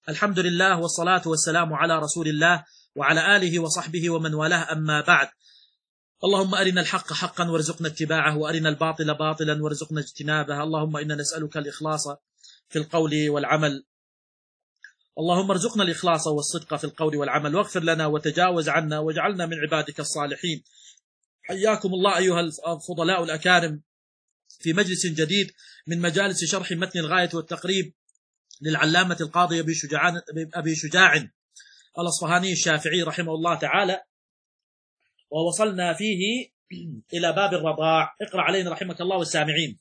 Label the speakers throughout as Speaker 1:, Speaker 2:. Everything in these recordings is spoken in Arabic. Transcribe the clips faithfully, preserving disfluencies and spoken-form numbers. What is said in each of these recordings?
Speaker 1: الحمد لله والصلاة والسلام على رسول الله وعلى آله وصحبه ومن والاه، أما بعد. اللهم أرنا الحق حقا وارزقنا اتباعه، وأرنا الباطل باطلا وارزقنا اجتنابه. اللهم إنا نسألك الإخلاص في القول والعمل. اللهم ارزقنا الإخلاص والصدق في القول والعمل، واغفر لنا وتجاوز عنا واجعلنا من عبادك الصالحين. حياكم الله أيها الفضلاء الأكارم في مجلس جديد من مجالس شرح متن الغاية والتقريب للعلامة القاضي أبي شجاع أبي شجاع الأصفهاني الشافعي رحمه الله تعالى، ووصلنا فيه إلى باب الرضاع. اقرأ علينا رحمك الله والسامعين.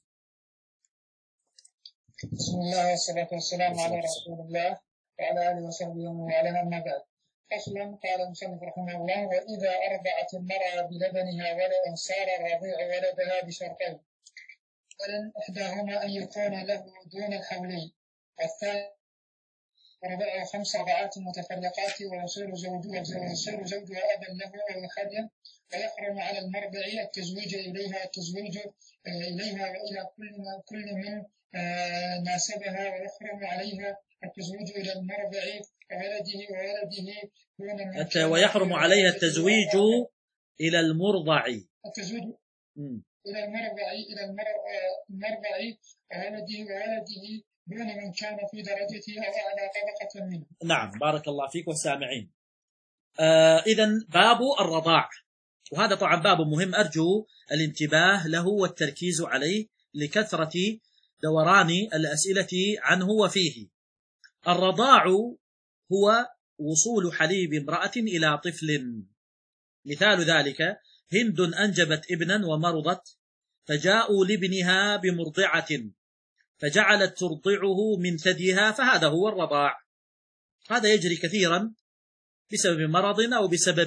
Speaker 2: بسم الله والصلاة والسلام على رسول الله وعلى آله وصحبه ومن والاه، أما بعد. فصلا. قال المصنف رحمه الله: وإذا أرضعت المرأة بلبنها ولدا صار الرضيع ولدها بشرطين: أولا إحداهما أن يكون له دون الحولين، والثاني رضعه خمس رضعات متفرقات ويصير زوجها ويصير زوجها أبا له أو يحرم، ويحرم على المرضع التزويج إليها التزويج إليها وإلى كل ما كل من ناسبها، ويحرم عليها التزويج إلى المرضع وولده وولده دون
Speaker 1: حتى ويحرم عليها التزويج إلى المرضع
Speaker 2: التزويج إلى المرضع إلى المرضع وولده وولده دون من كان في درجته أو أعلى طبقة منه.
Speaker 1: نعم، بارك الله فيك والسامعين. آه إذن باب الرضاع، وهذا طبعا باب مهم، أرجو الانتباه له والتركيز عليه لكثرة دوران الأسئلة عنه وفيه. الرضاع هو وصول حليب امرأة إلى طفل. مثال ذلك: هند أنجبت ابنا ومرضت، فجاءوا لابنها بمرضعة فجعلت ترضعه من ثديها، فهذا هو الرضاع. هذا يجري كثيرا بسبب مرض أو بسبب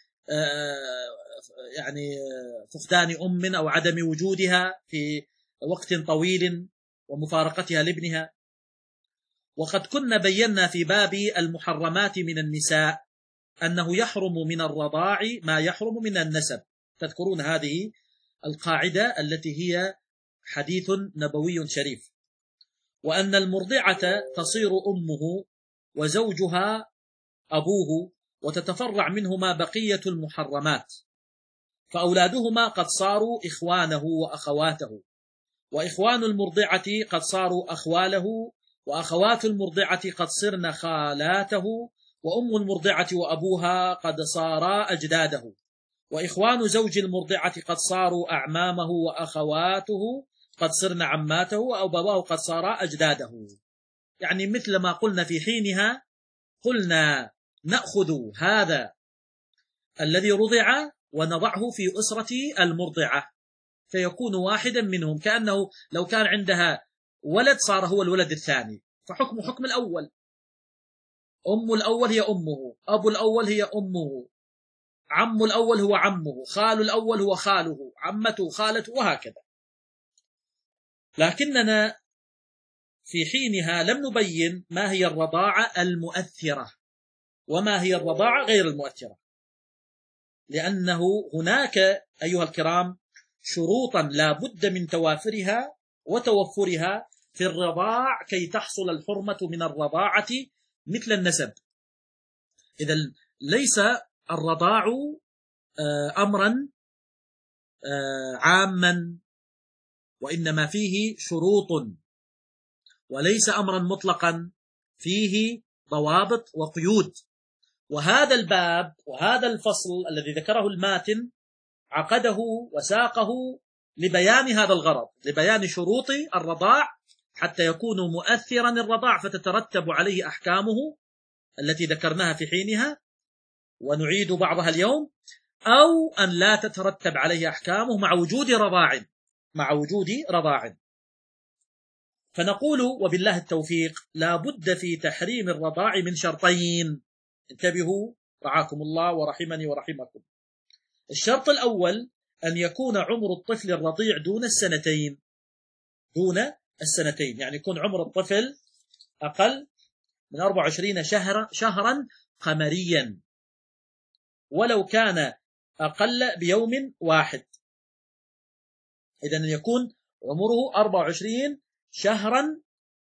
Speaker 1: يعني فقدان أم أو عدم وجودها في وقت طويل ومفارقتها لابنها. وقد كنا بينا في باب المحرمات من النساء أنه يحرم من الرضاع ما يحرم من النسب. تذكرون هذه القاعدة التي هي حديث نبوي شريف، وأن المرضعة تصير أمه وزوجها أبوه، وتتفرع منهما بقية المحرمات، فأولادهما قد صاروا إخوانه وأخواته، وإخوان المرضعة قد صاروا أخواله، وأخوات المرضعة قد صرن خالاته، وأم المرضعة وأبوها قد صارا أجداده، وإخوان زوج المرضعة قد صاروا أعمامه، وأخواته قد صرن عماته، وأبواه قد صارا أجداده. يعني مثل ما قلنا في حينها، قلنا نأخذ هذا الذي رضع ونضعه في أسرة المرضعة فيكون واحدا منهم، كأنه لو كان عندها ولد صار هو الولد الثاني، فحكم حكم الأول. أم الأول هي أمه، أبو الأول هي أمه، عم الأول هو عمه، خال الأول هو خاله، عمته خالته، وهكذا. لكننا في حينها لم نبين ما هي الرضاعة المؤثرة وما هي الرضاعة غير المؤثرة، لأنه هناك أيها الكرام شروطا لا بد من توافرها وتوفرها في الرضاع كي تحصل الحرمة من الرضاعة مثل النسب. إذا ليس الرضاع أمرا عاما، وإنما فيه شروط، وليس أمرا مطلقا، فيه ضوابط وقيود. وهذا الباب وهذا الفصل الذي ذكره الماتن عقده وساقه لبيان هذا الغرض، لبيان شروط الرضاع حتى يكون مؤثرا الرضاع فتترتب عليه أحكامه التي ذكرناها في حينها ونعيد بعضها اليوم، أو أن لا تترتب عليه أحكامه مع وجود رضاع مع وجود رضاع. فنقول وبالله التوفيق: لا بد في تحريم الرضاع من شرطين. انتبهوا رعاكم الله ورحمني ورحمكم. الشرط الأول أن يكون عمر الطفل الرضيع دون السنتين دون السنتين يعني يكون عمر الطفل أقل من أربع وعشرين شهرا شهرا قمريا، ولو كان أقل بيوم واحد. إذن يكون عمره أربع وعشرين شهرا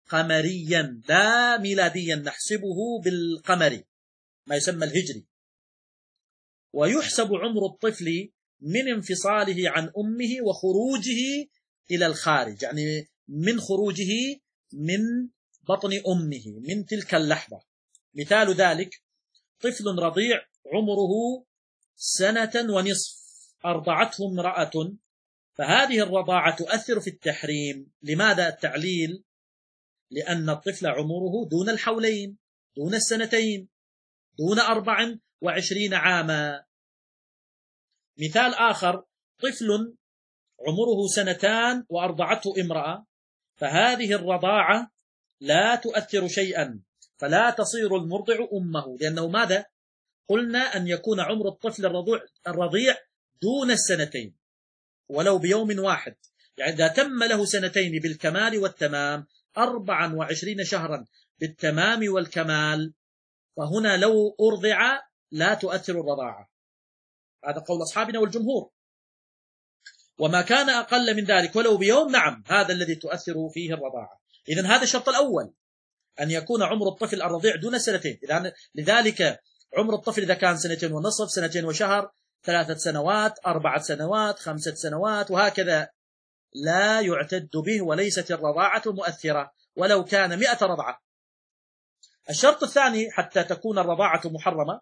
Speaker 1: قمريا لا ميلاديا، نحسبه بالقمري ما يسمى الهجري. ويحسب عمر الطفل من انفصاله عن أمه وخروجه إلى الخارج، يعني من خروجه من بطن أمه من تلك اللحظة. مثال ذلك طفل رضيع عمره سنة ونصف أرضعته امرأة، فهذه الرضاعة تؤثر في التحريم. لماذا التعليل؟ لأن الطفل عمره دون الحولين، دون السنتين، دون أربع وعشرين عاما. مثال آخر طفل عمره سنتان وأرضعته امرأة، فهذه الرضاعة لا تؤثر شيئا، فلا تصير المرضع أمه، لأنه ماذا؟ قلنا أن يكون عمر الطفل الرضيع دون السنتين ولو بيوم واحد، يعني إذا تم له سنتين بالكمال والتمام، أربعا وعشرين شهرا بالتمام والكمال، فهنا لو أرضع لا تؤثر الرضاعة. هذا قول أصحابنا والجمهور. وما كان أقل من ذلك ولو بيوم، نعم، هذا الذي تؤثر فيه الرضاعة. إذن هذا الشرط الأول، أن يكون عمر الطفل الرضيع دون سنتين. لذلك عمر الطفل إذا كان سنتين ونصف، سنتين وشهر، ثلاثة سنوات، أربعة سنوات، خمسة سنوات، وهكذا لا يعتد به، وليست الرضاعة مؤثرة ولو كان مئة رضعة. الشرط الثاني حتى تكون الرضاعة محرمة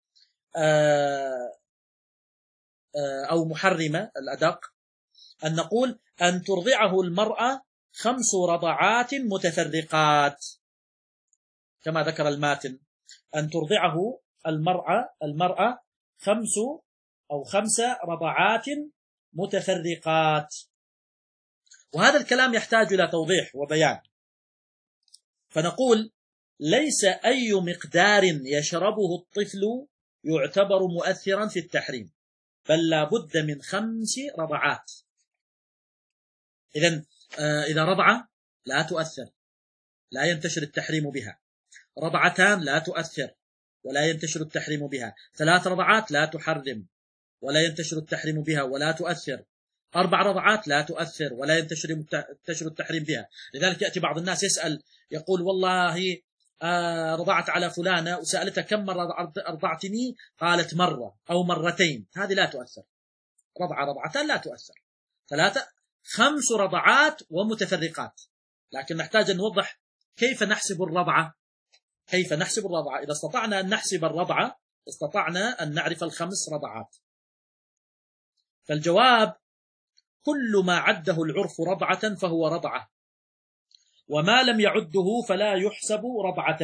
Speaker 1: أو محرمة الأدق، أن نقول أن ترضعه المرأة خمس رضعات متفرقات، كما ذكر الماتن، أن ترضعه المرأة المرأة خمس أو خمس رضعات متفرقات. وهذا الكلام يحتاج إلى توضيح وبيان، فنقول ليس أي مقدار يشربه الطفل يعتبر مؤثرا في التحريم، بل لا بد من خمس رضعات. إذن إذا رضعة لا تؤثر، لا ينتشر التحريم بها. رضعتان لا تؤثر ولا ينتشر التحريم بها. ثلاث رضعات لا تحرم ولا ينتشر التحريم بها ولا تؤثر. أربع رضعات لا تؤثر ولا ينتشر التحريم بها. لذلك يأتي بعض الناس يسأل يقول والله آه رضعت على فلانة وسألتها كم مرة أرضعتني؟ قالت مرة أو مرتين. هذه لا تؤثر. رضعة رضعتان لا تؤثر. ثلاثة خمس رضعات ومتفرقات. لكن نحتاج أن نوضح كيف نحسب الرضعة. كيف نحسب الرضعة؟ إذا استطعنا أن نحسب الرضعة استطعنا أن نعرف الخمس رضعات. فالجواب كل ما عده العرف رضعة فهو رضعة، وما لم يعده فلا يحسب رضعة.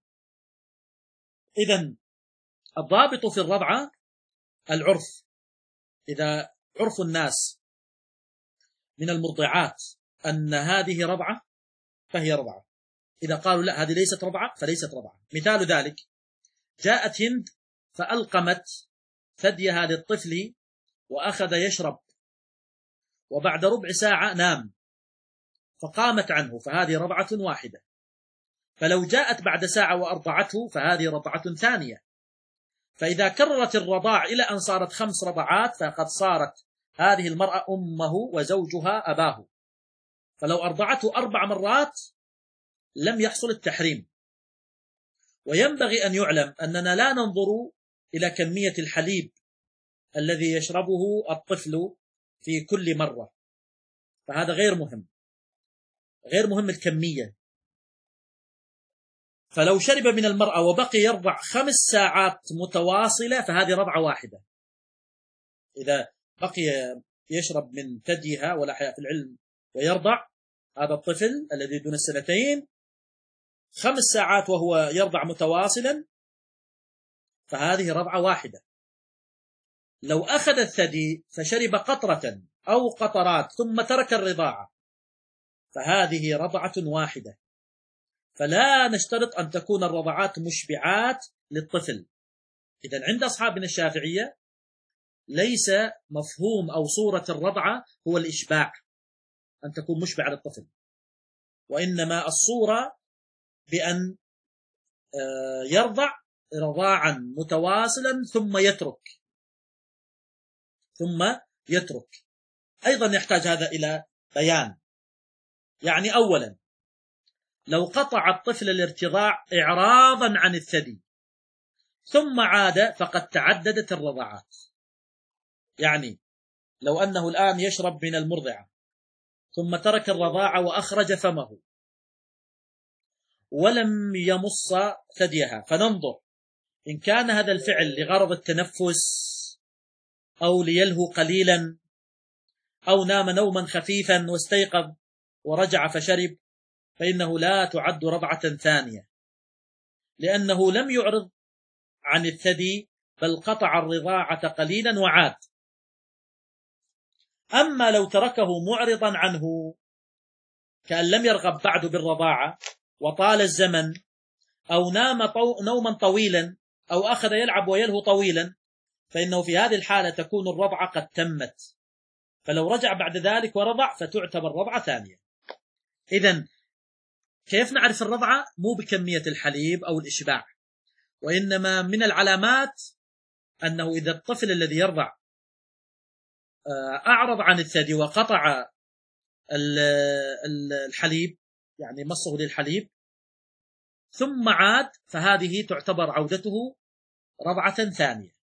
Speaker 1: إذن الضابط في الرضعة العرف. إذا عرف الناس من المرضعات أن هذه رضعة فهي رضعة، إذا قالوا لا هذه ليست رضعة فليست رضعة. مثال ذلك جاءت هند فألقمت ثديها للطفل وأخذ يشرب، وبعد ربع ساعة نام فقامت عنه، فهذه رضعة واحدة. فلو جاءت بعد ساعة وأرضعته فهذه رضعة ثانية. فإذا كررت الرضاع إلى أن صارت خمس رضعات فقد صارت هذه المرأة أمه وزوجها أباه. فلو أرضعته أربع مرات لم يحصل التحريم. وينبغي أن يعلم أننا لا ننظر إلى كمية الحليب الذي يشربه الطفل في كل مرة، فهذا غير مهم، غير مهم الكمية. فلو شرب من المرأة وبقي يرضع خمس ساعات متواصلة فهذه رضعة واحدة. إذا بقي يشرب من ثديها ولا حياء في العلم ويرضع هذا الطفل الذي دون السنتين خمس ساعات وهو يرضع متواصلا فهذه رضعة واحدة. لو أخذ الثدي فشرب قطرة أو قطرات ثم ترك الرضاعة فهذه رضعة واحدة. فلا نشترط أن تكون الرضعات مشبعات للطفل. إذن عند أصحابنا الشافعية ليس مفهوم أو صورة الرضعة هو الإشباع، أن تكون مشبعة للطفل، وإنما الصورة بأن يرضع رضاعا متواصلا ثم يترك ثم يترك. أيضا يحتاج هذا إلى بيان. يعني أولا لو قطع الطفل الارتضاع إعراضا عن الثدي ثم عاد فقد تعددت الرضعات. يعني لو أنه الآن يشرب من المرضعة ثم ترك الرضاعة وأخرج فمه ولم يمص ثديها، فننظر إن كان هذا الفعل لغرض التنفس أو ليلهو قليلا أو نام نوما خفيفا واستيقظ ورجع فشرب، فإنه لا تعد رضعة ثانية، لأنه لم يعرض عن الثدي بل قطع الرضاعة قليلا وعاد. أما لو تركه معرضا عنه كأن لم يرغب بعد بالرضاعة وطال الزمن، أو نام طو... نوما طويلا، أو أخذ يلعب ويلهو طويلا، فإنه في هذه الحالة تكون الرضعة قد تمت، فلو رجع بعد ذلك ورضع فتعتبر رضعة ثانية. إذن كيف نعرف الرضعة؟ مو بكمية الحليب أو الإشباع، وإنما من العلامات أنه إذا الطفل الذي يرضع أعرض عن الثدي وقطع الحليب، يعني مصه للحليب ثم عاد، فهذه تعتبر عودته رضعة ثانية.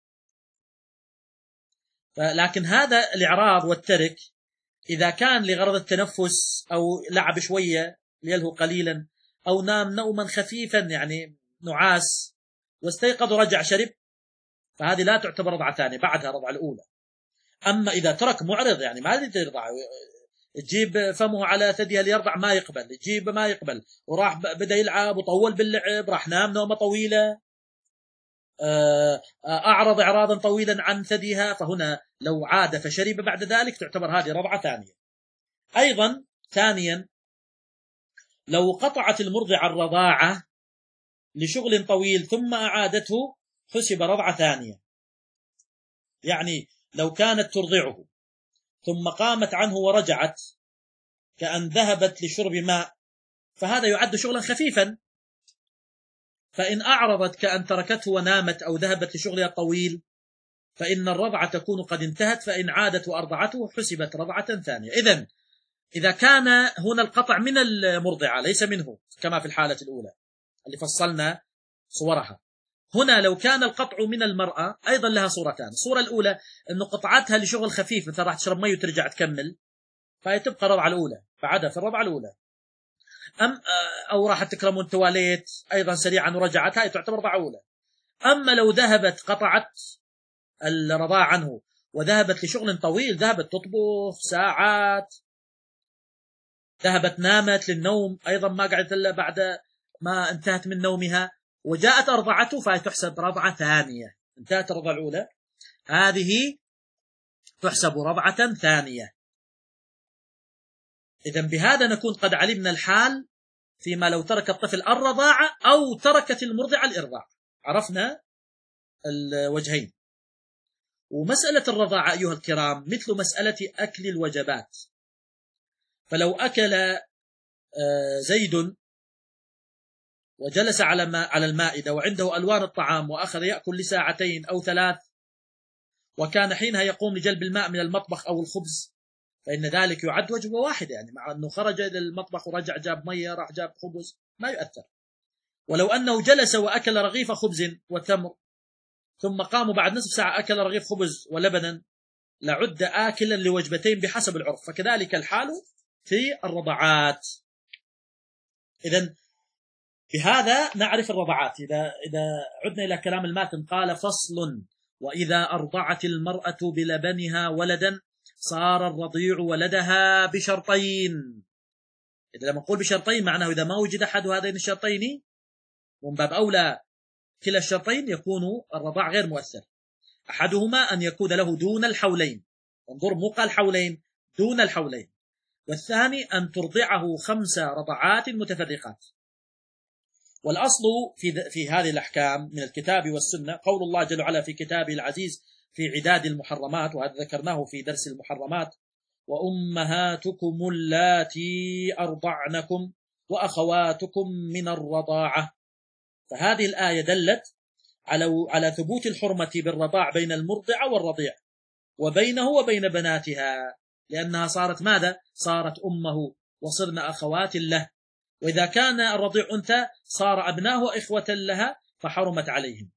Speaker 1: لكن هذا الإعراض والترك إذا كان لغرض التنفس أو لعب شوية ليلهو قليلا أو نام نوما خفيفا يعني نعاس واستيقظ ورجع شرب، فهذه لا تعتبر رضعة ثانية، بعدها رضعة الأولى. أما إذا ترك معرض يعني ما ترضع، تجيب فمه على ثديها ليرضع ما يقبل، تجيب ما يقبل، وراح بدأ يلعب وطول باللعب، راح نام نومة طويلة، أعرض إعراضا طويلا عن ثديها، فهنا لو عاد فشرب بعد ذلك تعتبر هذه رضعة ثانية. أيضا ثانيا لو قطعت المرضعة الرضاعة لشغل طويل ثم أعادته حسب رضعة ثانية. يعني لو كانت ترضعه ثم قامت عنه ورجعت كأن ذهبت لشرب ماء، فهذا يعد شغلا خفيفا، فإن أعرضت كأن تركته ونامت أو ذهبت لشغلها الطويل فإن الرضعة تكون قد انتهت، فإن عادت وأرضعته حسبت رضعة ثانية. إذن إذا كان هنا القطع من المرضعة ليس منه كما في الحالة الأولى اللي فصلنا صورها، هنا لو كان القطع من المرأة أيضا لها صورتان. الصورة الأولى أنه قطعتها لشغل خفيف، مثلا راح تشرب مي وترجع تكمل، فهي تبقى الرضعة الأولى، بعدها في الرضعة الأولى. أم أو راح تكرم التواليت أيضا سريعا ورجعت، هاي تعتبر رضعة أولى. أما لو ذهبت قطعت الرضاعة عنه وذهبت لشغل طويل، ذهبت تطبخ ساعات، ذهبت نامت للنوم أيضا ما قعدت إلا بعد ما انتهت من نومها وجاءت أرضعته، فهي تحسب رضعة ثانية. انتهت الرضعة الأولى، هذه تحسب رضعة ثانية. إذن بهذا نكون قد علمنا الحال فيما لو ترك الطفل الرضاعة أو تركت المرضعة الإرضاع، عرفنا الوجهين. ومسألة الرضاعة أيها الكرام مثل مسألة أكل الوجبات، فلو أكل زيد وجلس على ما على المائدة وعنده ألوان الطعام وأخذ يأكل لساعتين أو ثلاث، وكان حينها يقوم لجلب الماء من المطبخ أو الخبز، فإن ذلك يعد وجبة واحدة، يعني مع أنه خرج إلى المطبخ ورجع جاب مية راح جاب خبز ما يؤثر. ولو أنه جلس وأكل رغيف خبز وتمر ثم قام بعد نصف ساعة أكل رغيف خبز ولبنا، لعد آكلا لوجبتين بحسب العرف، فكذلك الحال في الرضعات. إذن بهذا نعرف الرضعات. إذا, إذا عدنا إلى كلام الماتن قال فصل: وإذا أرضعت المرأة بلبنها ولدا صار الرضيع ولدها بشرطين. إذا لما نقول بشرطين معناه إذا ما وجد أحد هذين الشرطين ومن باب أولى كلا الشرطين يكون الرضاع غير مؤثر. أحدهما أن يكون له دون الحولين، انظر مو قال حولين، دون الحولين. والثاني أن ترضعه خمس رضعات متفرقات. والأصل في, في هذه الأحكام من الكتاب والسنة قول الله جل وعلا في كتابه العزيز في عداد المحرمات، وهذا ذكرناه في درس المحرمات: وأمهاتكم اللاتي أرضعنكم وأخواتكم من الرضاعة. فهذه الآية دلت على على ثبوت الحرمة بالرضاع بين المرضعة والرضيع وبينه وبين بناتها، لأنها صارت ماذا؟ صارت أمه وصرنا أخوات له. وإذا كان الرضيع أنثى صار أبناؤه إخوة لها فحرمت عليهم.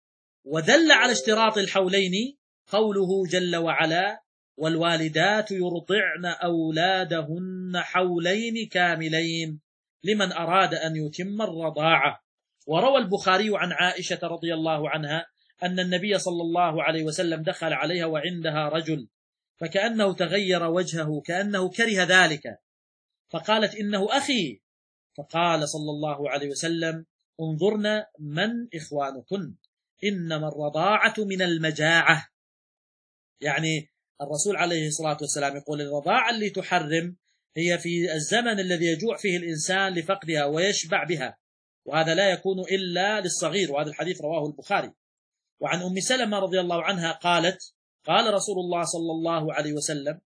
Speaker 1: ودل على اشتراط الحولين قوله جل وعلا: والوالدات يرضعن أولادهن حولين كاملين لمن أراد أن يتم الرضاعة. وروى البخاري عن عائشة رضي الله عنها أن النبي صلى الله عليه وسلم دخل عليها وعندها رجل، فكأنه تغير وجهه كأنه كره ذلك، فقالت: إنه أخي. فقال صلى الله عليه وسلم: انظرن من إخوانكن، إنما الرضاعة من المجاعة. يعني الرسول عليه الصلاة والسلام يقول الرضاعة اللي تحرم هي في الزمن الذي يجوع فيه الإنسان لفقدها ويشبع بها، وهذا لا يكون إلا للصغير، وهذا الحديث رواه البخاري. وعن أم سلمة رضي الله عنها قالت: قال رسول الله صلى الله عليه وسلم: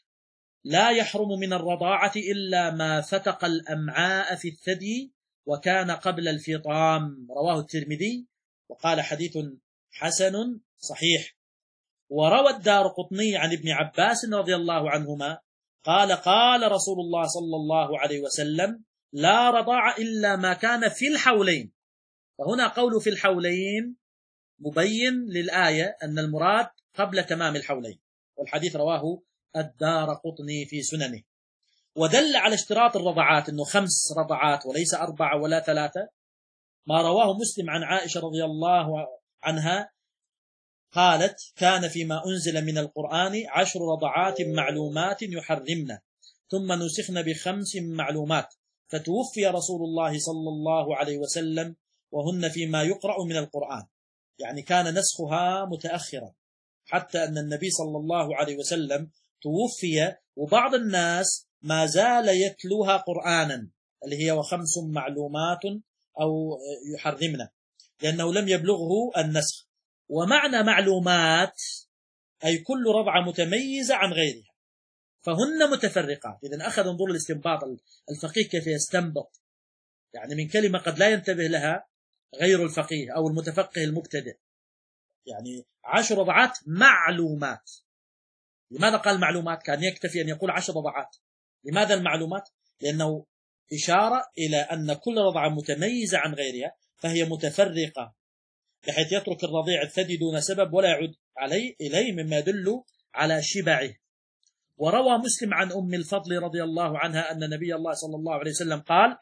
Speaker 1: لا يحرم من الرضاعة إلا ما فتق الأمعاء في الثدي وكان قبل الفطام، رواه الترمذي وقال حديث حسن صحيح. وروى الدارقطني عن ابن عباس رضي الله عنهما قال: قال رسول الله صلى الله عليه وسلم: لا رضاع إلا ما كان في الحولين. فهنا قول في الحولين مبين للآية أن المراد قبل تمام الحولين، والحديث رواه الدارقطني في سننه. ودل على اشتراط الرضعات أنه خمس رضعات وليس أربعة ولا ثلاثة ما رواه مسلم عن عائشة رضي الله عنها قالت: كان فيما أنزل من القرآن عشر رضعات معلومات يحرمن ثم نسخن بخمس معلومات، فتوفي رسول الله صلى الله عليه وسلم وهن فيما يقرأ من القرآن. يعني كان نسخها متأخرا، حتى أن النبي صلى الله عليه وسلم توفي وبعض الناس ما زال يتلوها قرآنا، اللي هي وخمس معلومات أو يحرمنا، لأنه لم يبلغه النسخ. ومعنى معلومات أي كل رضعة متميزة عن غيرها، فهن متفرقات. إذن أخذ انظر الاستنباط الفقيه كيف يستنبط، يعني من كلمة قد لا ينتبه لها غير الفقيه أو المتفقه المبتدئ. يعني عشر رضعات معلومات. لماذا قال معلومات؟ كان يكتفي أن يقول عشر رضعات. لماذا المعلومات؟ لأنه إشارة إلى أن كل رضعة متميزة عن غيرها، فهي متفرقة، بحيث يترك الرضيع الثدي دون سبب ولا يعود عليه إليه، مما يدل على شبعه. وروى مسلم عن أم الفضل رضي الله عنها أن نبي الله صلى الله عليه وسلم قال: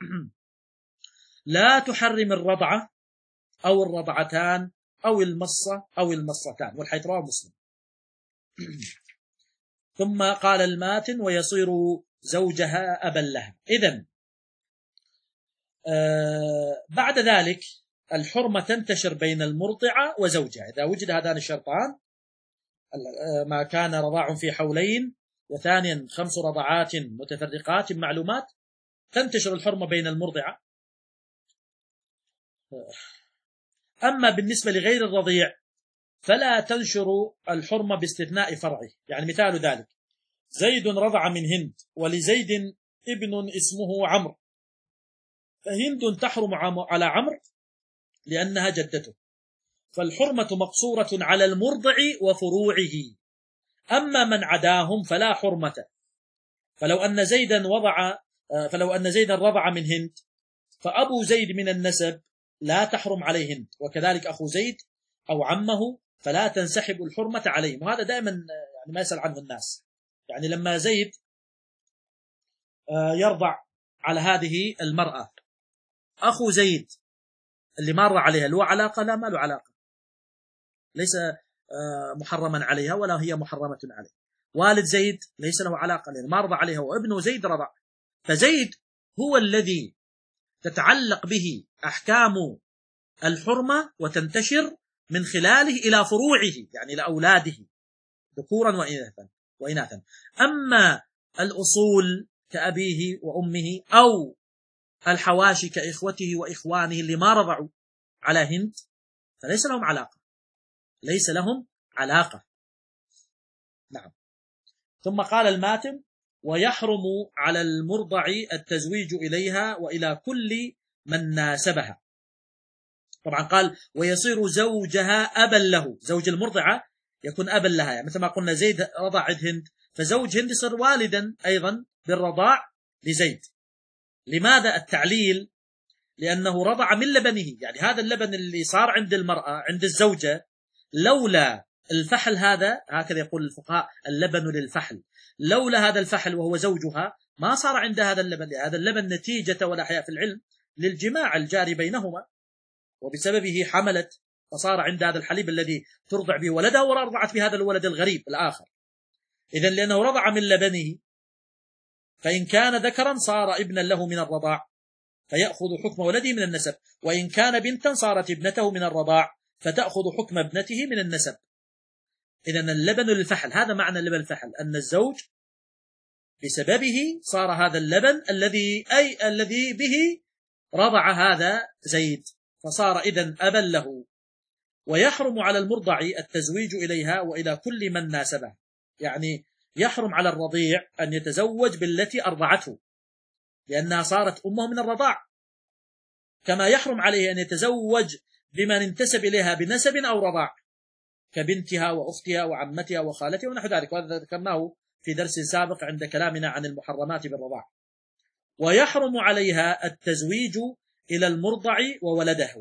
Speaker 1: لا تحرم الرضعة أو الرضعتان أو المصة أو المصتان، والحديث رواه مسلم. ثم قال الماتن: ويصير زوجها أبا لها. إذن آه بعد ذلك الحرمة تنتشر بين المرضعة وزوجها إذا وجد هذان الشرطان، ما كان رضاع في حولين، وثانيا خمس رضعات متفرقات معلومات، تنتشر الحرمة بين المرضعة. أما بالنسبة لغير الرضيع فلا تنشر الحرمة باستثناء فرعه. يعني مثال ذلك: زيد رضع من هند، ولزيد ابن اسمه عمرو، فهند تحرم على عمرو لأنها جدته، فالحرمة مقصورة على المرضع وفروعه. أما من عداهم فلا حرمة. فلو أن زيدا وضع فلو أن زيدا رضع من هند فأبو زيد من النسب لا تحرم عليه هند، وكذلك أخو زيد أو عمه فلا تنسحب الحرمة عليهم. وهذا دائما يعني ما يسأل عنه الناس. يعني لما زيد يرضع على هذه المرأة، أخو زيد اللي مر عليها له علاقة؟ لا، ما له علاقة، ليس محرما عليها ولا هي محرمة عليه. والد زيد ليس له علاقة لأنه ما رضع عليها، وابنه زيد رضع. فزيد هو الذي تتعلق به أحكام الحرمة وتنتشر من خلاله إلى فروعه، يعني إلى أولاده ذكورا وإناثا وإناثا. أما الأصول كأبيه وأمه أو الحواشي كإخوته وإخوانه اللي ما رضعوا على هند فليس لهم علاقة، ليس لهم علاقة. نعم. ثم قال الماتم: ويحرم على المرضع التزويج إليها وإلى كل من ناسبها. طبعا قال: ويصير زوجها أبا له. زوج المرضعة يكون أبا لها، يعني مثل ما قلنا زيد رضع هند، فزوج هند يصير والدا أيضا بالرضاع لزيد. لماذا التعليل؟ لأنه رضع من لبنه، يعني هذا اللبن اللي صار عند المرأة عند الزوجة لولا الفحل هذا، هكذا يقول الفقهاء اللبن للفحل، لولا هذا الفحل وهو زوجها ما صار عندها هذا اللبن. هذا اللبن نتيجة ولا حياء في العلم للجماع الجاري بينهما، وبسببه حملت فصار عند هذا الحليب الذي ترضع به ولدها ورضعت بهذا الولد الغريب الآخر. إذن لأنه رضع من لبنه، فإن كان ذكرا صار ابنا له من الرضاع فيأخذ حكم ولده من النسب، وإن كان بنتا صارت ابنته من الرضاع فتأخذ حكم ابنته من النسب. إذن اللبن للفحل، هذا معنى اللبن الفحل، أن الزوج بسببه صار هذا اللبن الذي أي الذي به رضع هذا زيد، فصار إذن أبا له. ويحرم على المرضع التزويج إليها وإلى كل من ناسبه، يعني يحرم على الرضيع أن يتزوج بالتي أرضعته لأنها صارت أمه من الرضاع، كما يحرم عليه أن يتزوج بمن انتسب إليها بنسب أو رضاع كبنتها وأختها وعمتها وخالتها ونحو ذلك، وهذا ذكرناه في درس سابق عند كلامنا عن المحرمات بالرضاع. ويحرم عليها التزويج إلى المرضع وولده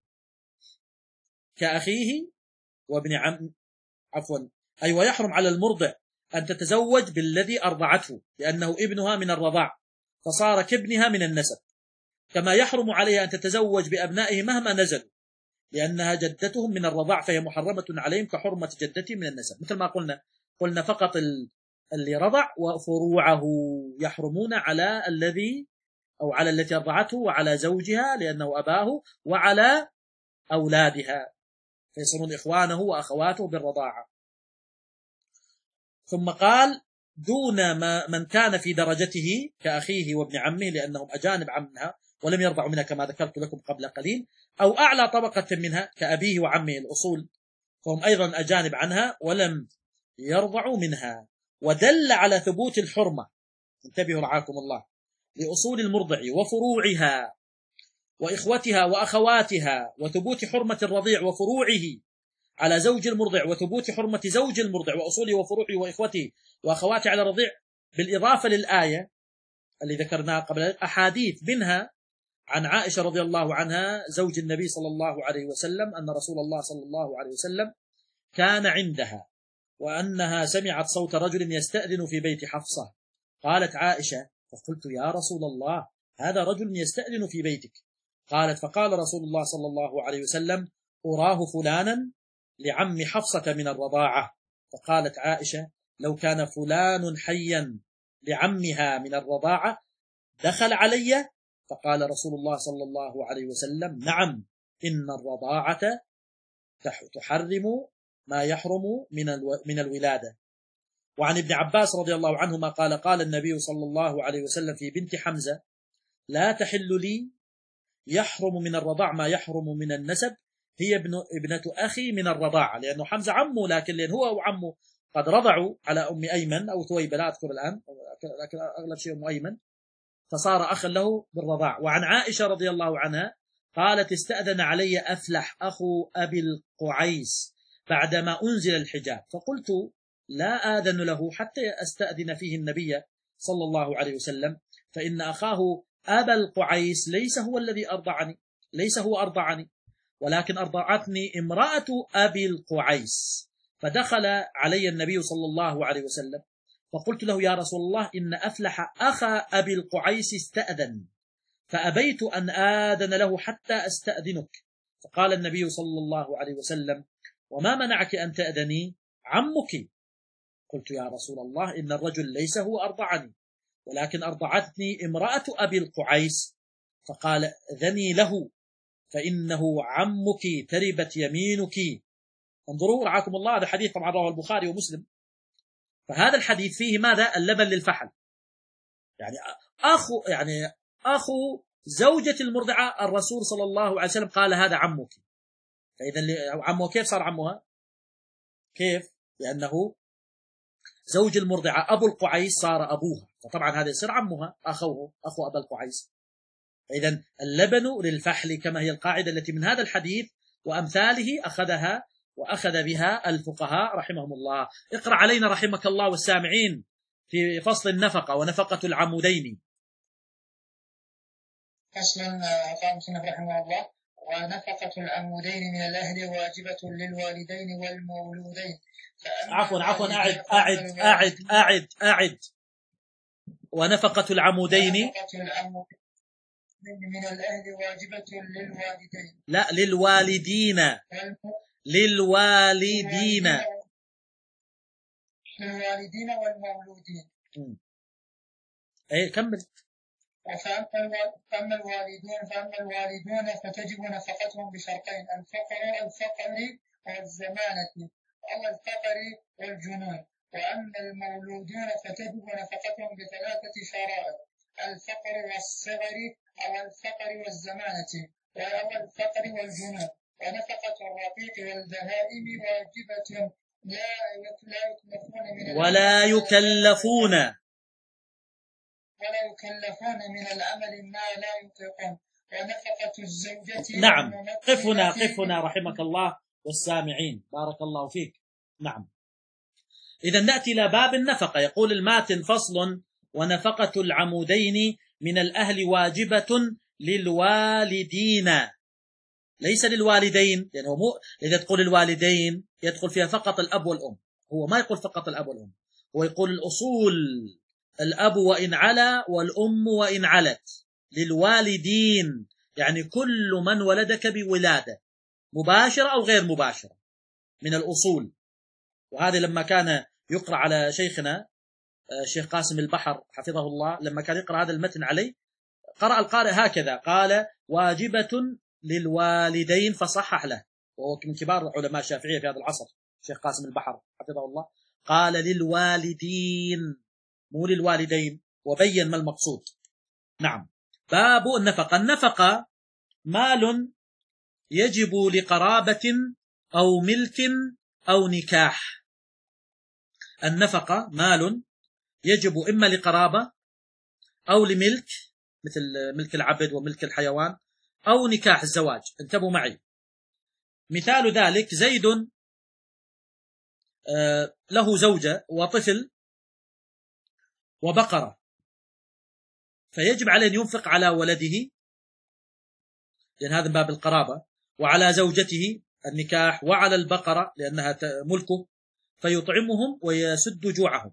Speaker 1: كأخيه وابن عم عفوا أي أيوة ويحرم على المرضع أن تتزوج بالذي أرضعته لأنه ابنها من الرضاع فصار كابنها من النسب، كما يحرم عليها أن تتزوج بأبنائه مهما نزلوا لأنها جدتهم من الرضاع فهي محرمة عليهم كحرمة جدتهم من النسب. مثل ما قلنا قلنا فقط اللي رضع وفروعه يحرمون على الذي أو على التي أرضعته وعلى زوجها لأنه أباه وعلى أولادها فيصيرون إخوانه وأخواته بالرضاعة. ثم قال دون ما من كان في درجته كأخيه وابن عمه لأنهم أجانب عنها ولم يرضعوا منها كما ذكرت لكم قبل قليل، أو أعلى طبقة منها كأبيه وعمه الأصول فهم أيضا أجانب عنها ولم يرضعوا منها. ودل على ثبوت الحرمة، انتبهوا رعاكم الله، لأصول المرضع وفروعها وإخوتها وأخواتها وثبوت حرمة الرضيع وفروعه على زوج المرضع وثبوت حرمة زوج المرضع وأصوله وفروعه وإخوته وأخواته على الرضيع، بالإضافة للآية اللي ذكرناها قبل أحاديث منها عن عائشة رضي الله عنها زوج النبي صلى الله عليه وسلم أن رسول الله صلى الله عليه وسلم كان عندها وأنها سمعت صوت رجل يستأذن في بيت حفصة. قالت عائشة فقلت يا رسول الله هذا رجل يستأذن في بيتك. قالت فقال رسول الله صلى الله عليه وسلم أراه فلانا لعم حفصة من الرضاعة. فقالت عائشة لو كان فلان حيا لعمها من الرضاعة دخل علي. فقال رسول الله صلى الله عليه وسلم نعم إن الرضاعة تحرم ما يحرم من الولادة. وعن ابن عباس رضي الله عنهما قال قال النبي صلى الله عليه وسلم في بنت حمزة لا تحل لي يحرم من الرضاع ما يحرم من النسب، هي ابن ابنة أخي من الرضاعة، لأنه حمزة عمه لكن لأن هو وعمه قد رضعوا على أم أيمن أو ثويبة لا أذكر الآن لكن أغلب شيء أم أيمن فصار أخا له بالرضاع. وعن عائشة رضي الله عنها قالت استأذن علي أفلح أخو أبي القعيس بعدما أنزل الحجاب فقلت لا آذن له حتى أستأذن فيه النبي صلى الله عليه وسلم فإن أخاه أبا القعيس ليس هو الذي أرضعني ليس هو أرضعني ولكن أرضعتني امرأة أبي القعيس. فدخل علي النبي صلى الله عليه وسلم فقلت له يا رسول الله إن أفلح أخا أبي القعيس استأذن فأبيت أن آذن له حتى أستأذنك. فقال النبي صلى الله عليه وسلم وما منعك أن تأذني عمك. قلت يا رسول الله إن الرجل ليس هو أرضعني ولكن أرضعتني امرأة أبي القعيس. فقال أذني له فإنه عمك تربت يمينك. انظروا رعاكم الله، هذا حديث طبعا رواه البخاري ومسلم. فهذا الحديث فيه ماذا؟ اللبن للفحل، يعني أخو يعني أخو زوجة المرضعة الرسول صلى الله عليه وسلم قال هذا عمك. فإذا عمه كيف صار عمها؟ كيف؟ لأنه زوج المرضعة أبو القعيس صار أبوها، فطبعا هذا يصير عمها أخوه أخو أبا القعيس. إذن اللبن للفحل كما هي القاعدة التي من هذا الحديث وأمثاله أخذها وأخذ بها الفقهاء رحمهم الله. اقرأ علينا رحمك الله والسامعين في فصل النفقة ونفقة العمودين.
Speaker 2: فصل. قال المصنف رحمه الله: ونفقة العمودين من الأهل واجبة للوالدين والمولودين.
Speaker 1: عفوا عفوا أعد أعد أعد أعد أعد ونفقة العمودين
Speaker 2: من الأهل واجبة للوالدين،
Speaker 1: لا للوالدين للوالدين
Speaker 2: للوالدين والمولودين.
Speaker 1: ايه كمل.
Speaker 2: فأما الوالدون فأما الوالدون فتجب نفقتهم بشرطين: الفقر الفقر والزمانة أو الفقر والجنون. وأما المولودون فتجب نفقتهم بثلاثة شرائط: الفقر والصغر أو الفقر والزمانة أو الفقر والجنون. ونفقة الرقيق والبهائم واجبة لا يكلفون من
Speaker 1: ولا يكلفون
Speaker 2: ولا يكلفون من العمل ما لا يطيقون. ونفقة الزوجة.
Speaker 1: نعم قف هنا قف هنا رحمك الله والسامعين بارك الله فيك. نعم إذا نأتي إلى باب النفقة. يقول الماتن: فصل: ونفقة العمودين من الأهل واجبة للوالدين، ليس للوالدين، لأنه مو إذا تقول الوالدين يدخل فيها فقط الأب والأم، هو ما يقول فقط الأب والأم، هو يقول الأصول الأب وإن علا والأم وإن علت، للوالدين يعني كل من ولدك بولادة مباشرة أو غير مباشرة من الأصول. وهذا لما كان يقرأ على شيخنا الشيخ قاسم البحر حفظه الله، لما كان يقرأ هذا المتن عليه قرأ القارئ هكذا: قال واجبة للوالدين، فصحح له، وهو من كبار علماء الشافعية في هذا العصر الشيخ قاسم البحر حفظه الله، قال للوالدين مو للوالدين، وبين ما المقصود. نعم. باب النفقة. النفقة مال يجب لقرابة أو ملك أو نكاح. النفقة مال يجب إما لقرابة أو لملك مثل ملك العبد وملك الحيوان أو نكاح الزواج. انتبهوا معي. مثال ذلك: زيد له زوجة وطفل وبقرة، فيجب عليه أن ينفق على ولده لأن هذا باب القرابة، وعلى زوجته النكاح، وعلى البقرة لأنها ملكه فيطعمهم ويسد جوعهم.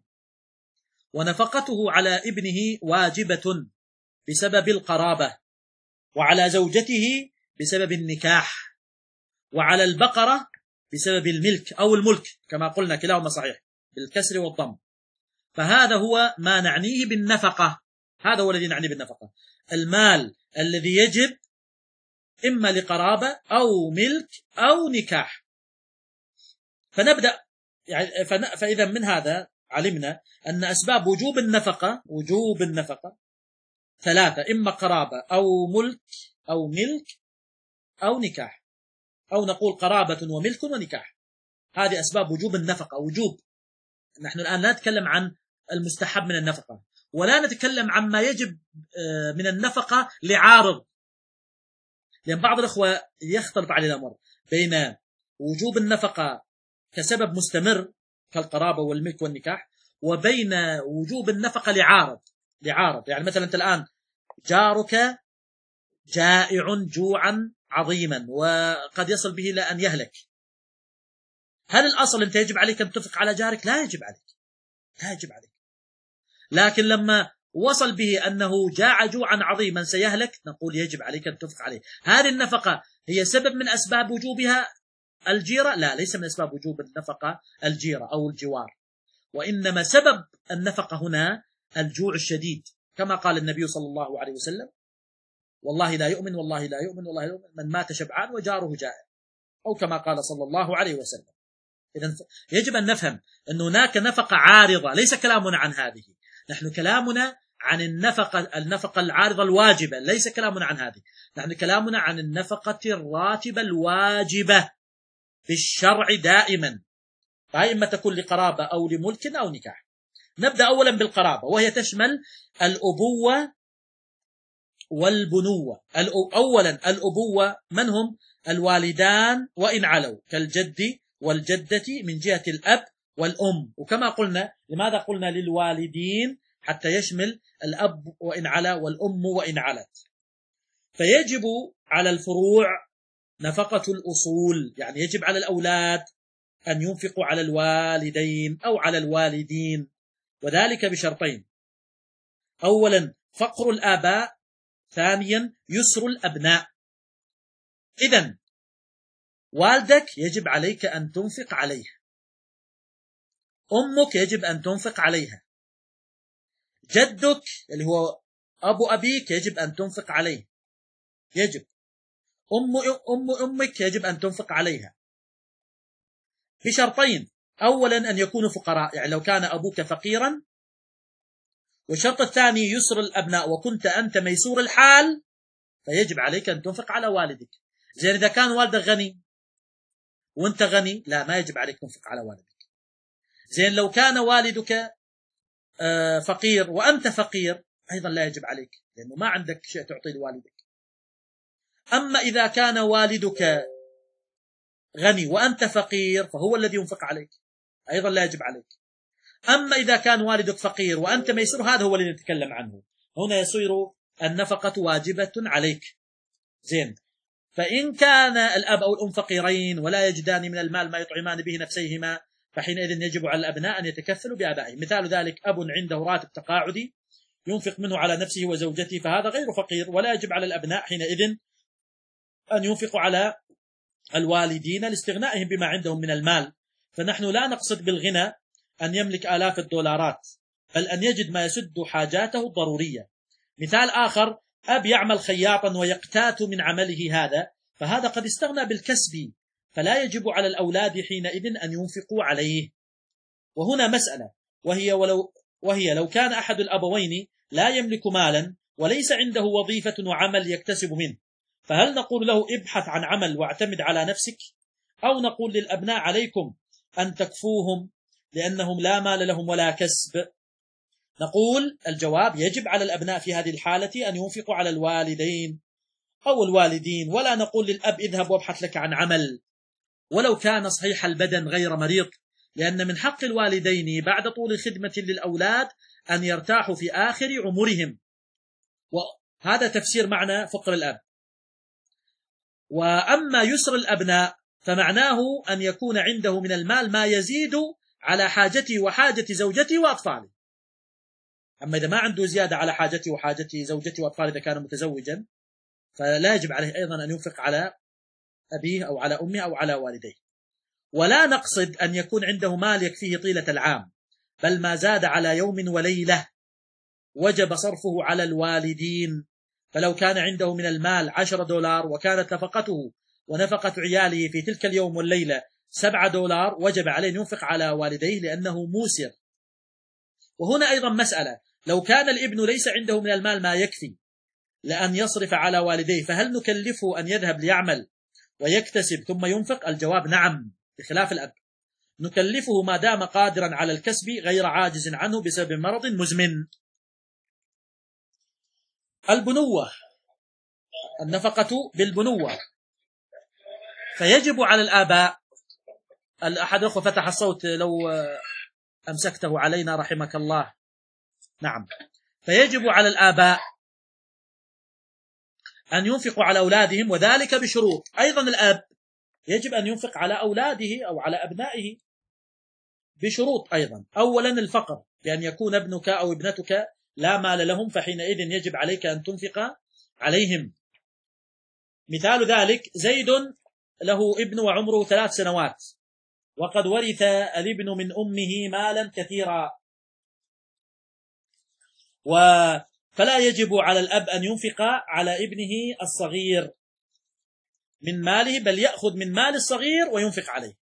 Speaker 1: ونفقته على ابنه واجبة بسبب القرابة، وعلى زوجته بسبب النكاح، وعلى البقرة بسبب الملك أو الملك كما قلنا كلاهما صحيح بالكسر والضم. فهذا هو ما نعنيه بالنفقة، هذا هو الذي نعنيه بالنفقة، المال الذي يجب إما لقرابة أو ملك أو نكاح. فنبدأ يعني فإذا من هذا علمنا أن أسباب وجوب النفقة وجوب النفقة ثلاثة: إما قرابة أو ملك أو ملك أو نكاح، أو نقول قرابة وملك ونكاح. هذه أسباب وجوب النفقة. وجوب، نحن الآن لا نتكلم عن المستحب من النفقة، ولا نتكلم عما يجب من النفقة لعارض، لأن بعض الأخوة يختلط عليه الأمر بين وجوب النفقة كسبب مستمر كالقرابة والملك والنكاح، وبين وجوب النفقة لعارض. لعارض يعني مثلا أنت الآن جارك جائع جوعا عظيما وقد يصل به إلى أن يهلك، هل الأصل أنت يجب عليك أن تنفق على جارك؟ لا يجب عليك، لا يجب عليك. لكن لما وصل به أنه جاع جوعا عظيما سيهلك نقول يجب عليك أن تنفق عليه. هذه النفقة هي سبب من أسباب وجوبها الجيرة؟ لا، ليس من أسباب وجوب النفقة الجيرة أو الجوار، وإنما سبب النفقة هنا الجوع الشديد، كما قال النبي صلى الله عليه وسلم: والله لا يؤمن والله لا يؤمن والله لا يؤمن من مات شبعان وجاره جائع، أو كما قال صلى الله عليه وسلم. إذن يجب أن نفهم أن هناك نفقة عارضة، ليس كلامنا عن هذه، نحن كلامنا عن النفقة النفقة العارضة الواجبة، ليس كلامنا عن هذه، نحن كلامنا عن النفقة الراتبة الواجبة في الشرع دائما، فإما تكون لقرابة أو لملك أو نكاح. نبدأ أولا بالقرابة، وهي تشمل الأبوة والبنوة. أولا الأبوة من هم؟ الوالدان وإن علوا، كالجد والجدة من جهة الأب والأم. وكما قلنا لماذا قلنا للوالدين؟ حتى يشمل الأب وإن علا والأم وإن علت. فيجب على الفروع نفقة الأصول، يعني يجب على الأولاد أن ينفقوا على الوالدين أو على الوالدين، وذلك بشرطين: أولا فقر الآباء، ثانيا يسر الأبناء. إذن والدك يجب عليك أن تنفق عليه، أمك يجب أن تنفق عليها، جدك اللي هو أبو أبيك يجب أن تنفق عليه، يجب أم أم أمك يجب أن تنفق عليها بشرطين: أولا أن يكونوا فقراء، يعني لو كان أبوك فقيرا، والشرط الثاني يسر الأبناء، وكنت أنت ميسور الحال فيجب عليك أن تنفق على والدك. زين إذا كان والدك غني وأنت غني، لا، ما يجب عليك تنفق على والدك. زين لو كان والدك فقير وأنت فقير، أيضا لا يجب عليك، لأنه ما عندك شيء تعطي لوالدك. أما إذا كان والدك غني وأنت فقير فهو الذي ينفق عليك، أيضا لا يجب عليك. أما إذا كان والدك فقير وأنت ميسور، هذا هو الذي نتكلم عنه. هنا يصير النفقة واجبة عليك. زين، فإن كان الأب أو الأم فقيرين ولا يجدان من المال ما يطعمان به نفسيهما، فحينئذ يجب على الأبناء أن يتكفلوا بآبائهم. مثال ذلك: أب عنده راتب تقاعدي ينفق منه على نفسه وزوجته، فهذا غير فقير، ولا يجب على الأبناء حينئذ أن ينفقوا على الوالدين لاستغنائهم بما عندهم من المال. فنحن لا نقصد بالغنى أن يملك آلاف الدولارات، بل أن يجد ما يسد حاجاته الضرورية. مثال آخر: أب يعمل خياطا ويقتات من عمله هذا، فهذا قد استغنى بالكسب، فلا يجب على الأولاد حينئذ أن ينفقوا عليه. وهنا مسألة، وهي ولو وهي لو كان أحد الأبوين لا يملك مالا وليس عنده وظيفة وعمل يكتسب منه، فهل نقول له ابحث عن عمل واعتمد على نفسك، أو نقول للأبناء عليكم أن تكفوهم لأنهم لا مال لهم ولا كسب؟ نقول الجواب: يجب على الأبناء في هذه الحالة أن ينفقوا على الوالدين أو الوالدين، ولا نقول للأب اذهب وابحث لك عن عمل ولو كان صحيح البدن غير مريض، لأن من حق الوالدين بعد طول خدمة للأولاد أن يرتاحوا في آخر عمرهم، وهذا تفسير معنى فقر الأب. وأما يسر الأبناء فمعناه أن يكون عنده من المال ما يزيد على حاجته وحاجة زوجته وأطفاله. أما إذا ما عنده زيادة على حاجته وحاجة زوجته وأطفاله إذا كان متزوجا، فلا يجب عليه أيضا أن ينفق على أبيه أو على أمه أو على والديه. ولا نقصد أن يكون عنده مال يكفيه طيلة العام، بل ما زاد على يوم وليلة وجب صرفه على الوالدين. فلو كان عنده من المال عشرة دولار وكانت نفقته ونفقة عياله في تلك اليوم والليلة سبعة دولار، وجب عليه أن ينفق على والديه لأنه موسر. وهنا أيضا مسألة: لو كان الابن ليس عنده من المال ما يكفي لأن يصرف على والديه، فهل نكلفه أن يذهب ليعمل ويكتسب ثم ينفق؟ الجواب نعم، بخلاف الأب، نكلفه ما دام قادرا على الكسب غير عاجز عنه بسبب مرض مزمن. البنوة، النفقة بالبنوة، فيجب على الآباء. أحد الأخوة فتح الصوت، لو أمسكته علينا رحمك الله. نعم، فيجب على الآباء أن ينفقوا على أولادهم، وذلك بشروط. أيضا الأب يجب أن ينفق على أولاده أو على أبنائه بشروط أيضا. أولا الفقر، بأن يكون ابنك أو ابنتك لا مال لهم، فحينئذ يجب عليك أن تنفق عليهم. مثال ذلك: زيد له ابن وعمره ثلاث سنوات وقد ورث الابن من أمه مالا كثيرا، فلا يجب على الأب أن ينفق على ابنه الصغير من ماله، بل يأخذ من مال الصغير وينفق عليه.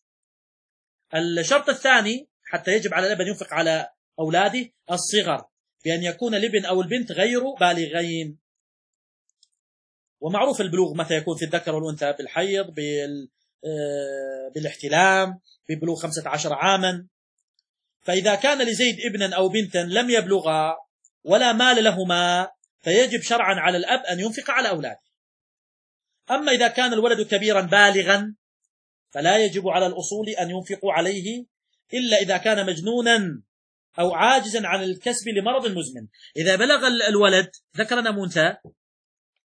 Speaker 1: الشرط الثاني حتى يجب على الأب أن ينفق على أولاده الصغر، بأن يكون الابن أو البنت غير بالغين. ومعروف البلوغ متى يكون في الذكر والأنثى: بالحيض، بالاحتلام، ببلوغ خمسة عشر عاما. فإذا كان لزيد ابنا أو بنتا لم يبلغا ولا مال لهما، فيجب شرعا على الأب أن ينفق على أولاده. أما إذا كان الولد كبيرا بالغا فلا يجب على الأصول أن ينفقوا عليه إلا إذا كان مجنونا أو عاجزا عن الكسب لمرض مزمن. إذا بلغ الولد ذكرا أم أنثى؟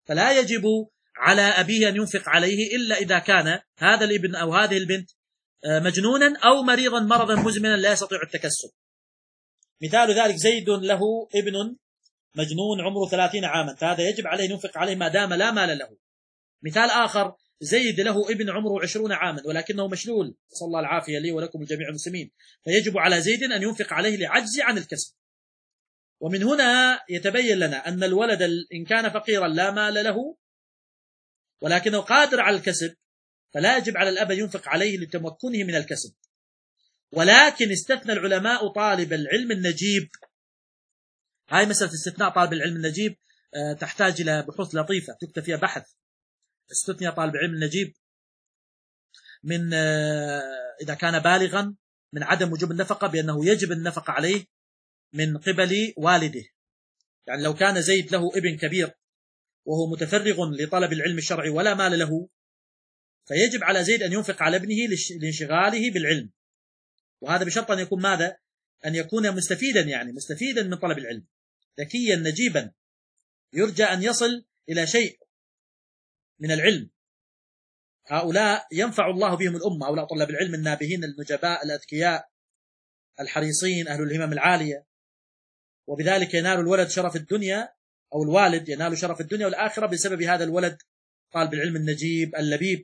Speaker 1: فلا يجب على أبيه أن ينفق عليه إلا إذا كان هذا الابن أو هذه البنت مجنونا أو مريضا مرضا مزمنا لا يستطيع التكسب. مثال ذلك زيد له ابن مجنون عمره ثلاثين عاما، فهذا يجب عليه أن ينفق عليه ما دام لا مال له. مثال آخر زيد له ابن عمره عشرون عاما ولكنه مشلول، صلى الله العافية لي ولكم الجميع المسلمين، فيجب على زيد أن ينفق عليه لعجز عن الكسب. ومن هنا يتبين لنا أن الولد إن كان فقيرا لا مال له ولكنه قادر على الكسب فلا يجب على الأب ينفق عليه لتمكنه من الكسب. ولكن استثنى العلماء طالب العلم النجيب. هاي مسألة استثناء طالب العلم النجيب تحتاج إلى بحوث لطيفة تكتب فيها بحث. استثنى طالب العلم النجيب من إذا كان بالغا من عدم وجوب النفقة بأنه يجب النفقة عليه من قبل والده. يعني لو كان زيد له ابن كبير وهو متفرغ لطلب العلم الشرعي ولا مال له فيجب على زيد أن ينفق على ابنه لانشغاله بالعلم، وهذا بشرط أن يكون ماذا؟ أن يكون مستفيدا، يعني مستفيدا من طلب العلم، ذكيا نجيبا يرجى أن يصل إلى شيء من العلم. هؤلاء ينفع الله بهم الأمة، هؤلاء طلاب العلم النابهين النجباء الأذكياء الحريصين أهل الهمم العالية، وبذلك ينال الولد شرف الدنيا أو الوالد ينال شرف الدنيا والآخرة بسبب هذا الولد طالب العلم النجيب اللبيب،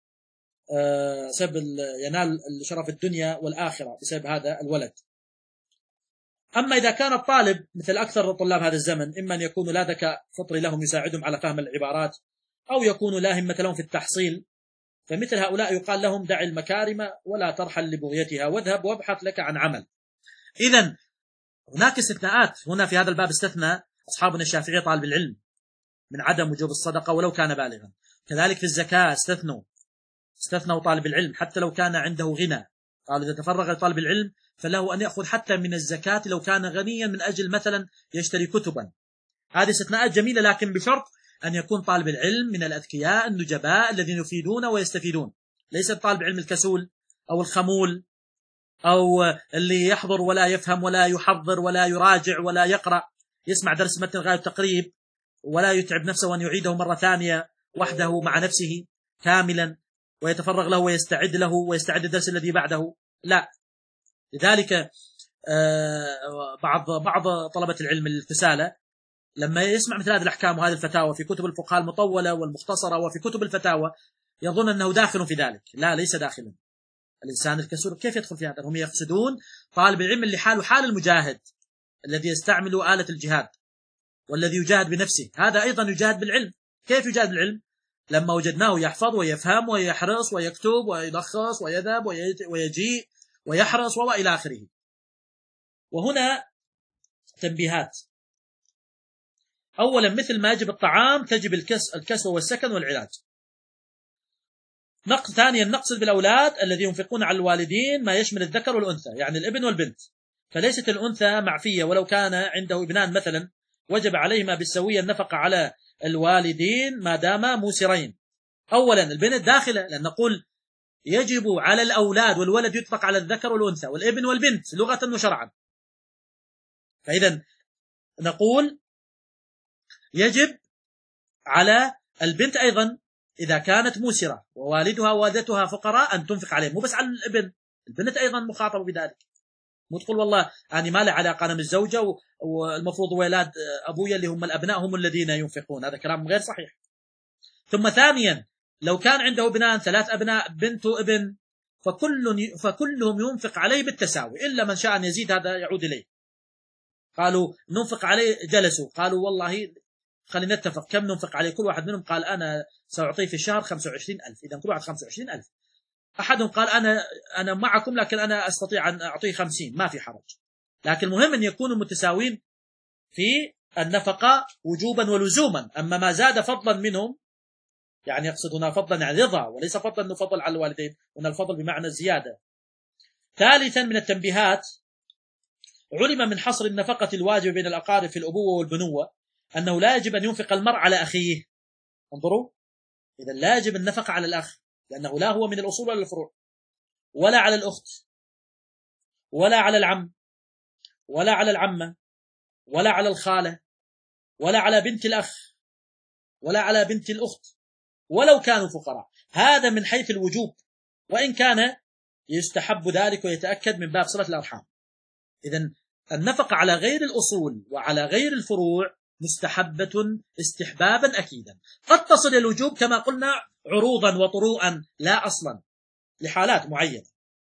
Speaker 1: سبب ينال شرف الدنيا والآخرة بسبب هذا الولد. أما إذا كان الطالب مثل أكثر طلاب هذا الزمن إما أن يكون لا ذكاء فطري لهم يساعدهم على فهم العبارات أو يكون لا همة لهم في التحصيل، فمثل هؤلاء يقال لهم دع المكارم ولا ترحل لبغيتها واذهب وابحث لك عن عمل. إذن هناك استثناءات هنا في هذا الباب. استثنى أصحابنا الشافعية طالب العلم من عدم وجوب الصدقة ولو كان بالغا. كذلك في الزكاة استثنوا استثنوا طالب العلم حتى لو كان عنده غنى، قالوا إذا تفرغ لطالب العلم فله أن يأخذ حتى من الزكاة لو كان غنيا من أجل مثلا يشتري كتبا. هذه استثناءات جميلة، لكن بشرط أن يكون طالب العلم من الأذكياء النجباء الذين يفيدون ويستفيدون، ليس طالب العلم الكسول أو الخمول أو اللي يحضر ولا يفهم ولا يحضر ولا يراجع ولا يقرأ، يسمع درس متن غاية تقريب ولا يتعب نفسه وأن يعيده مرة ثانية وحده مع نفسه كاملا ويتفرغ له ويستعد له ويستعد الدرس الذي بعده، لا. لذلك بعض بعض طلبة العلم الكسالى لما يسمع مثل هذه الأحكام وهذه الفتاوى في كتب الفقهاء المطولة والمختصرة وفي كتب الفتاوى يظن أنه داخل في ذلك. لا، ليس داخلا. الإنسان الكسول كيف يدخل في هذا؟ هم يقصدون طالب العلم اللي حاله حال المجاهد الذي يستعمل آلة الجهاد والذي يجاهد بنفسه، هذا أيضا يجاهد بالعلم. كيف يجاهد بالعلم؟ لما وجدناه يحفظ ويفهم ويحرص ويكتب ويلخص ويذهب ويجيء ويحرص وإلى آخره. وهنا تنبيهات. أولا مثل ما يجب الطعام تجب الكسوة والسكن والعلاج. نقص ثانيا نقصد بالأولاد الذي ينفقون على الوالدين ما يشمل الذكر والأنثى، يعني الابن والبنت، فليست الأنثى معفية ولو كان عنده ابنان مثلا وجب عليهما بالسوية النفقة على الوالدين ما داما موسرين. أولا البنت داخلة، لأن نقول يجب على الأولاد، والولد يطلق على الذكر والأنثى والابن والبنت لغة وشرعا. فإذا نقول يجب على البنت أيضا إذا كانت موسرة ووالدها ووالدتها فقراء أن تنفق عليهم، مو بس على الابن، البنت أيضا مخاطبة بذلك. مو تقول والله أنا ما لي علاقة أنا بالزوجة والمفروض ولاد أبويا اللي هم الأبناء هم الذين ينفقون، هذا كلام غير صحيح. ثم ثانيا لو كان عنده ابنان ثلاث أبناء بنت وابن فكل فكلهم ينفق عليه بالتساوي إلا من شاء أن يزيد هذا يعود إليه. قالوا ننفق عليه، جلسوا قالوا والله خلينا نتفق كم ننفق عليه. كل واحد منهم قال أنا سأعطيه في الشهر خمسة وعشرين ألف، إذا كل واحد خمسة وعشرين ألف. أحدهم قال أنا أنا معكم لكن أنا أستطيع أن أعطيه خمسين، ما في حرج، لكن المهم أن يكونوا متساوين في النفقة وجوبا ولزوما. أما ما زاد فضلا منهم، يعني يقصد هنا فضلا عن رضا وليس فضلا نفضل على الوالدين، هنا الفضل بمعنى الزيادة. ثالثا من التنبيهات علم من حصر النفقة الواجبة بين الأقارب في الأبوة والبنوة أنه لا يجب أن ينفق المرء على أخيه. انظروا، إذا لا يجب النفقة على الأخ لأنه لا هو من الأصول ولا الفروع، ولا على الأخت ولا على العم ولا على العمة ولا على الخالة ولا على بنت الأخ ولا على بنت الأخت ولو كانوا فقراء. هذا من حيث الوجوب، وإن كان يستحب ذلك ويتأكد من باب صلة الأرحام. إذن النفقة على غير الأصول وعلى غير الفروع مستحبة استحبابا أكيدا. قد تصل الوجوب كما قلنا عروضا وطروءا لا أصلا لحالات معينة.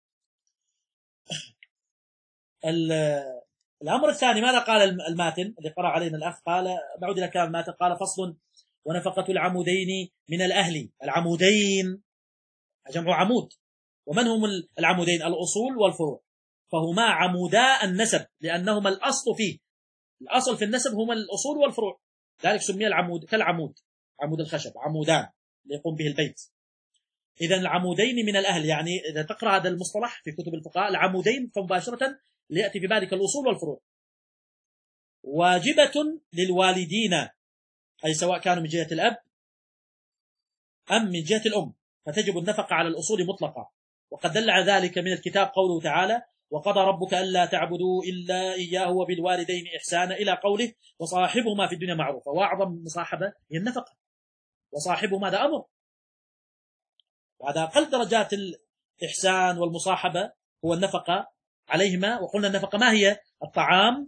Speaker 1: الأمر الثاني ماذا قال الماتن اللي قرأ علينا الأخ؟ قال بعد إلى كلام الماتن، قال فصل: ونفقة العمودين من الأهل. العمودين جمع عمود، ومن هم العمودين؟ الأصول والفروع، فهما عمودا النسب لأنهما الأصل فيه، الأصل في النسب هما الأصول والفروع، ذلك سمي العمود كالعمود، عمود الخشب، عمودان ليقوم به البيت. إذن العمودين من الأهل، يعني إذا تقرأ هذا المصطلح في كتب الفقهاء العمودين فمباشرة ليأتي في بالك الأصول والفروع. واجبة للوالدين، أي سواء كانوا من جهة الأب أم من جهة الأم، فتجب النفقة على الأصول مطلقة. وقد دل على ذلك من الكتاب قوله تعالى: وقضى ربك ألا تعبدوا إلا إياه وبالوالدين إحسانا، إلى قوله: وصاحبهما في الدنيا معروفة. وأعظم مصاحبة هي النفقة، وصاحبهما هذا أمر، وهذا أقل درجات الإحسان والمصاحبة هو النفقة عليهما. وقلنا النفقة ما هي؟ الطعام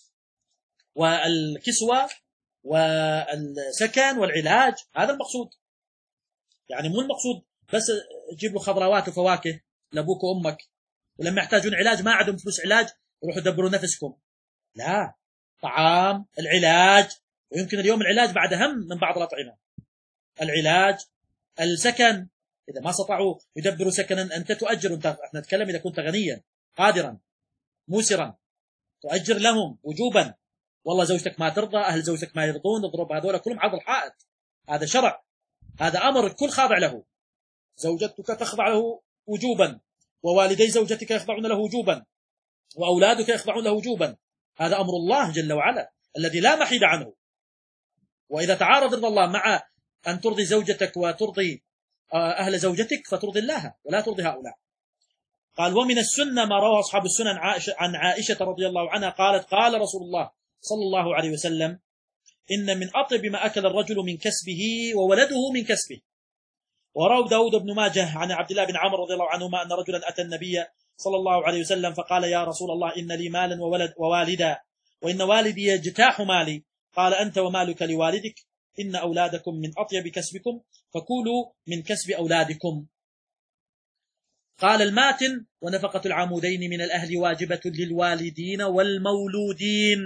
Speaker 1: والكسوة والسكن والعلاج، هذا المقصود. يعني مو المقصود بس تجيب له خضروات وفواكه لأبوك وأمك، ولما يحتاجون علاج ما عندهم فلوس علاج يروحوا يدبروا نفسكم، لا، طعام، العلاج، ويمكن اليوم العلاج بعد أهم من بعض الأطعمة، العلاج، السكن، إذا ما استطاعوا يدبروا سكنا أنت تؤجر. أنت احنا نتكلم إذا كنت غنيا قادرا موسرا تؤجر لهم وجوبا. والله زوجتك ما ترضى، أهل زوجتك ما يرضون، اضرب هذول كلهم عرض الحائط، هذا شرع، هذا أمر الكل خاضع له. زوجتك تخضع له وجوبا، ووالدي زوجتك يخضعون له وجوبا، وأولادك يخضعون له وجوبا، هذا أمر الله جل وعلا الذي لا محيد عنه. وإذا تعارض رضا الله مع أن ترضي زوجتك وترضي أهل زوجتك فترضي الله ولا ترضي هؤلاء. قال: ومن السنة ما روى أصحاب السنن عن عائشة رضي الله عنها قالت: قال رسول الله صلى الله عليه وسلم: إن من أطيب ما أكل الرجل من كسبه وولده من كسبه. وروى داود بن ماجه عن عبد الله بن عمرو رضي الله عنهما أن رجلا أتى النبي صلى الله عليه وسلم فقال: يا رسول الله، إن لي مالا وولد ووالدا، وإن والدي يجتاح مالي. قال: أنت ومالك لوالدك، إن أولادكم من أطيب كسبكم، فكولوا من كسب أولادكم. قال الماتن: ونفقة العمودين من الأهل واجبة للوالدين والمولودين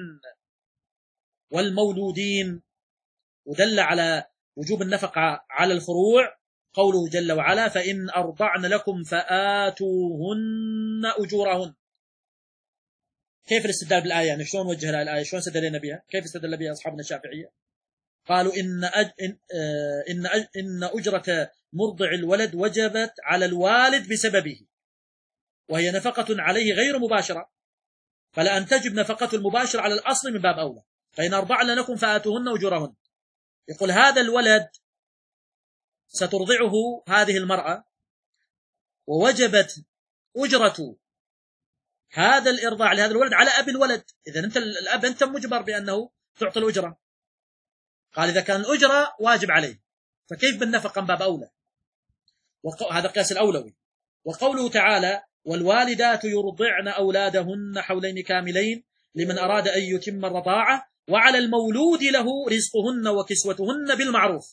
Speaker 1: والمولودين. ودل على وجوب النفقة على الفروع قوله جل وعلا: فإن أرضعن لكم فآتوهن أجورهن. كيف الاستدلال بالآية؟ يعني شلون وجه لها الآية؟ شلون استدلنا بها؟ كيف استدل بها أصحابنا الشافعية؟ قالوا إن أج... إن إن, أج... إن أجرة مرضع الولد وجبت على الوالد بسببه، وهي نفقة عليه غير مباشرة، فلا أن تجب نفقة المباشرة على الأصل من باب أولى. فإن أرضعن لكم فآتوهن أجورهن، يقول هذا الولد سترضعه هذه المرأة، ووجبت أجرة هذا الإرضاع لهذا الولد على أبي الولد. إذن أنت الأب أنت مجبر بأنه تعطي الأجرة. قال: إذا كان الأجرة واجب عليه فكيف بالنفقة من باب أولى؟ هذا قياس الأولوي. وقوله تعالى: والوالدات يرضعن أولادهن حولين كاملين لمن أراد أن يتم الرضاعة وعلى المولود له رزقهن وكسوتهن بالمعروف.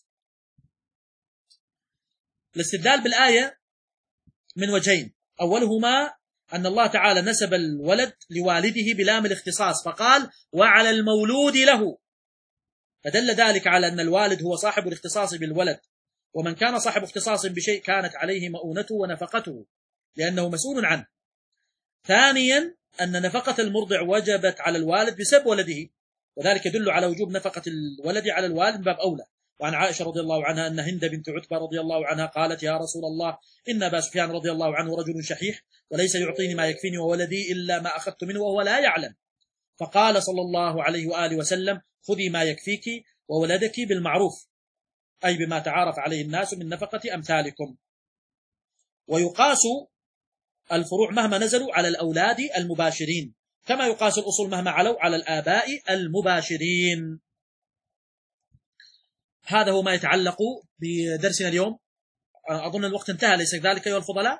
Speaker 1: الاستدلال بالآية من وجهين: أولهما أن الله تعالى نسب الولد لوالده بلام الاختصاص فقال: وعلى المولود له، فدل ذلك على أن الوالد هو صاحب الاختصاص بالولد، ومن كان صاحب اختصاص بشيء كانت عليه مؤونته ونفقته لأنه مسؤول عنه. ثانيا أن نفقة المرضع وجبت على الوالد بسبب ولده، وذلك يدل على وجوب نفقة الولد على الوالد من باب أولى. وعن عائشة رضي الله عنها أن هند بنت عتبة رضي الله عنها قالت: يا رسول الله، إن أبا سفيان رضي الله عنه رجل شحيح، وليس يعطيني ما يكفيني وولدي إلا ما أخذت منه وهو لا يعلم. فقال صلى الله عليه وآله وسلم: خذي ما يكفيك وولدك بالمعروف، أي بما تعارف عليه الناس من نفقة أمثالكم. ويقاس الفروع مهما نزلوا على الأولاد المباشرين، كما يقاس الأصول مهما علوا على الآباء المباشرين. هذا هو ما يتعلق بدرسنا اليوم. أظن الوقت انتهى، أليس كذلك أيها الفضلاء؟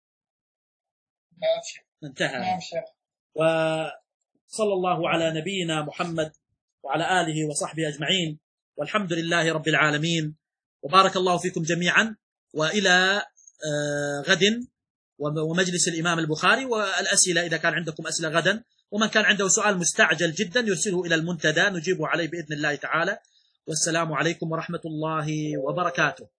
Speaker 1: انتهى.
Speaker 2: نعم شيخ.
Speaker 1: وصلى الله على نبينا محمد وعلى آله وصحبه أجمعين، والحمد لله رب العالمين، وبارك الله فيكم جميعا، وإلى غد ومجلس الإمام البخاري، والأسئلة إذا كان عندكم أسئلة غدا، ومن كان عنده سؤال مستعجل جدا يرسله إلى المنتدى نجيبه عليه بإذن الله تعالى. والسلام عليكم ورحمة الله وبركاته.